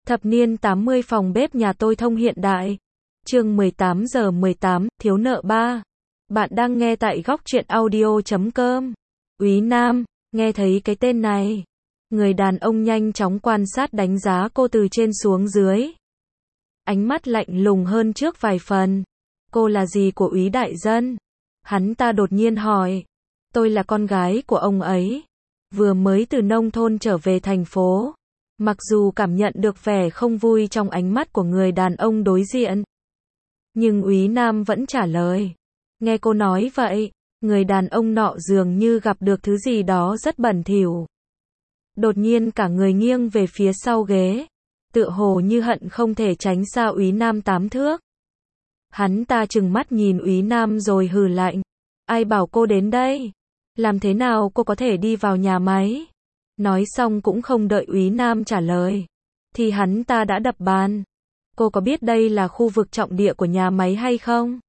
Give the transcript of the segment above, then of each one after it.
Thập niên 80 phòng bếp nhà tôi thông hiện đại. Chương 18 giờ 18, thiếu nợ 3. Bạn đang nghe tại góc truyện audio.com. Úy Nam, nghe thấy cái tên này. Người đàn ông nhanh chóng quan sát đánh giá cô từ trên xuống dưới. Ánh mắt lạnh lùng hơn trước vài phần. Cô là gì của Úy đại dân? Hắn ta đột nhiên hỏi. Tôi là con gái của ông ấy. Vừa mới từ nông thôn trở về thành phố. Mặc dù cảm nhận được vẻ không vui trong ánh mắt của người đàn ông đối diện. Nhưng Úy Nam vẫn trả lời. Nghe cô nói vậy, người đàn ông nọ dường như gặp được thứ gì đó rất bẩn thỉu. Đột nhiên cả người nghiêng về phía sau ghế. Tựa hồ như hận không thể tránh xa Úy Nam 8 thước. Hắn ta trừng mắt nhìn Úy Nam rồi hừ lạnh. Ai bảo cô đến đây? Làm thế nào cô có thể đi vào nhà máy? Nói xong cũng không đợi Úy Nam trả lời. Thì hắn ta đã đập bàn. Cô có biết đây là khu vực trọng địa của nhà máy hay không?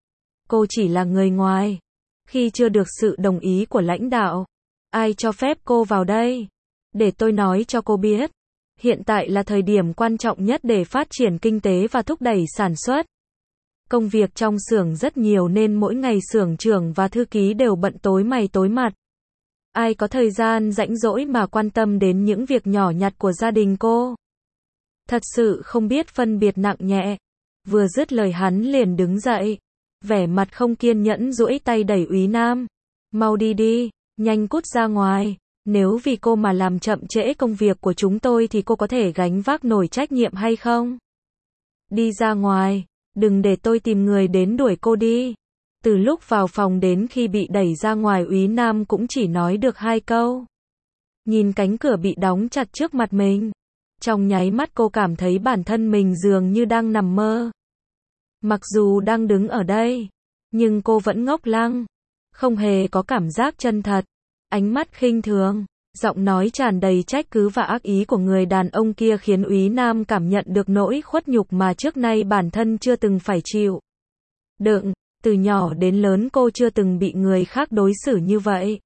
Cô chỉ là người ngoài. Khi chưa được sự đồng ý của lãnh đạo, ai cho phép cô vào đây? Để tôi nói cho cô biết. Hiện tại là thời điểm quan trọng nhất để phát triển kinh tế và thúc đẩy sản xuất. Công việc trong xưởng rất nhiều nên mỗi ngày xưởng trưởng và thư ký đều bận tối mày tối mặt. Ai có thời gian rảnh rỗi mà quan tâm đến những việc nhỏ nhặt của gia đình cô? Thật sự không biết phân biệt nặng nhẹ. Vừa dứt lời hắn liền đứng dậy. Vẻ mặt không kiên nhẫn duỗi tay đẩy Úy Nam. Mau đi đi, nhanh cút ra ngoài. Nếu vì cô mà làm chậm trễ công việc của chúng tôi thì cô có thể gánh vác nổi trách nhiệm hay không? Đi ra ngoài, đừng để tôi tìm người đến đuổi cô đi. Từ lúc vào phòng đến khi bị đẩy ra ngoài Úy Nam cũng chỉ nói được 2 câu. Nhìn cánh cửa bị đóng chặt trước mặt mình. Trong nháy mắt cô cảm thấy bản thân mình dường như đang nằm mơ. Mặc dù đang đứng ở đây, nhưng cô vẫn ngốc lăng. Không hề có cảm giác chân thật. Ánh mắt khinh thường, giọng nói tràn đầy trách cứ và ác ý của người đàn ông kia khiến Úy Nam cảm nhận được nỗi khuất nhục mà trước nay bản thân chưa từng phải chịu đựng. Từ nhỏ đến lớn cô chưa từng bị người khác đối xử như vậy.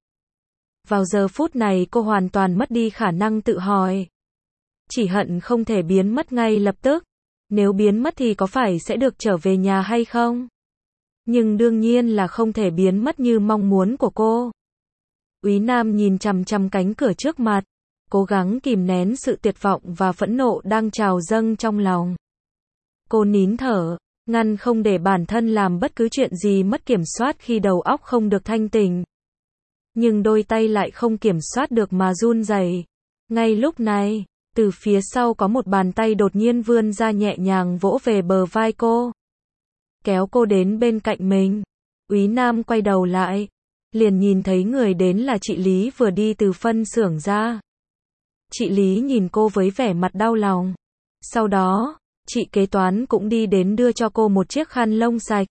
Vào giờ phút này cô hoàn toàn mất đi khả năng tự hỏi. Chỉ hận không thể biến mất ngay lập tức. Nếu biến mất thì có phải sẽ được trở về nhà hay không? Nhưng đương nhiên là không thể biến mất như mong muốn của cô. Úy Nam nhìn chằm chằm cánh cửa trước mặt, cố gắng kìm nén sự tuyệt vọng và phẫn nộ đang trào dâng trong lòng. Cô nín thở, ngăn không để bản thân làm bất cứ chuyện gì mất kiểm soát khi đầu óc không được thanh tỉnh. Nhưng đôi tay lại không kiểm soát được mà run rẩy. Ngay lúc này, từ phía sau có một bàn tay đột nhiên vươn ra nhẹ nhàng vỗ về bờ vai cô. Kéo cô đến bên cạnh mình. Úy Nam quay đầu lại. Liền nhìn thấy người đến là chị Lý vừa đi từ phân xưởng ra. Chị Lý nhìn cô với vẻ mặt đau lòng. Sau đó, chị kế toán cũng đi đến đưa cho cô một chiếc khăn lông sạch.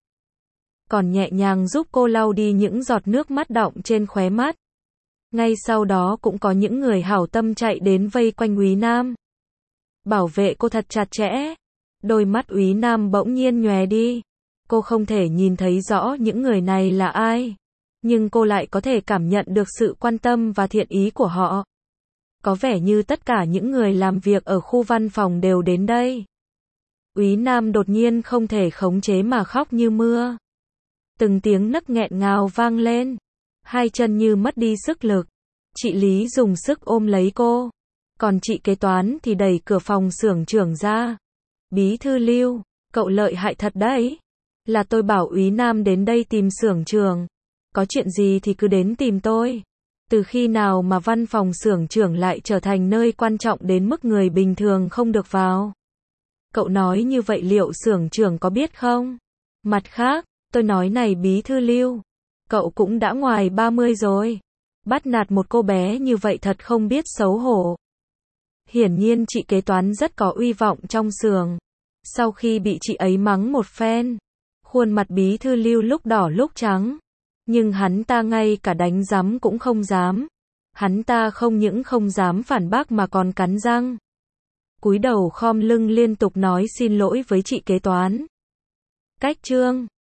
Còn nhẹ nhàng giúp cô lau đi những giọt nước mắt đọng trên khóe mắt. Ngay sau đó cũng có những người hảo tâm chạy đến vây quanh Úy Nam. Bảo vệ cô thật chặt chẽ. Đôi mắt Úy Nam bỗng nhiên nhòe đi. Cô không thể nhìn thấy rõ những người này là ai. Nhưng cô lại có thể cảm nhận được sự quan tâm và thiện ý của họ. Có vẻ như tất cả những người làm việc ở khu văn phòng đều đến đây. Úy Nam đột nhiên không thể khống chế mà khóc như mưa. Từng tiếng nấc nghẹn ngào vang lên. Hai chân như mất đi sức lực. Chị Lý dùng sức ôm lấy cô. Còn chị kế toán thì đẩy cửa phòng xưởng trưởng ra. Bí thư Lưu, cậu lợi hại thật đấy. Là tôi bảo Úy Nam đến đây tìm xưởng trưởng. Có chuyện gì thì cứ đến tìm tôi. Từ khi nào mà văn phòng xưởng trưởng lại trở thành nơi quan trọng đến mức người bình thường không được vào? Cậu nói như vậy liệu xưởng trưởng có biết không? Mặt khác, tôi nói này bí thư Lưu, cậu cũng đã ngoài 30 rồi. Bắt nạt một cô bé như vậy thật không biết xấu hổ. Hiển nhiên chị kế toán rất có uy vọng trong xưởng. Sau khi bị chị ấy mắng một phen, khuôn mặt bí thư Lưu lúc đỏ lúc trắng. Nhưng hắn ta ngay cả đánh giám cũng không dám. Hắn ta không những không dám phản bác mà còn cắn răng. Cúi đầu khom lưng liên tục nói xin lỗi với chị kế toán. Cách chương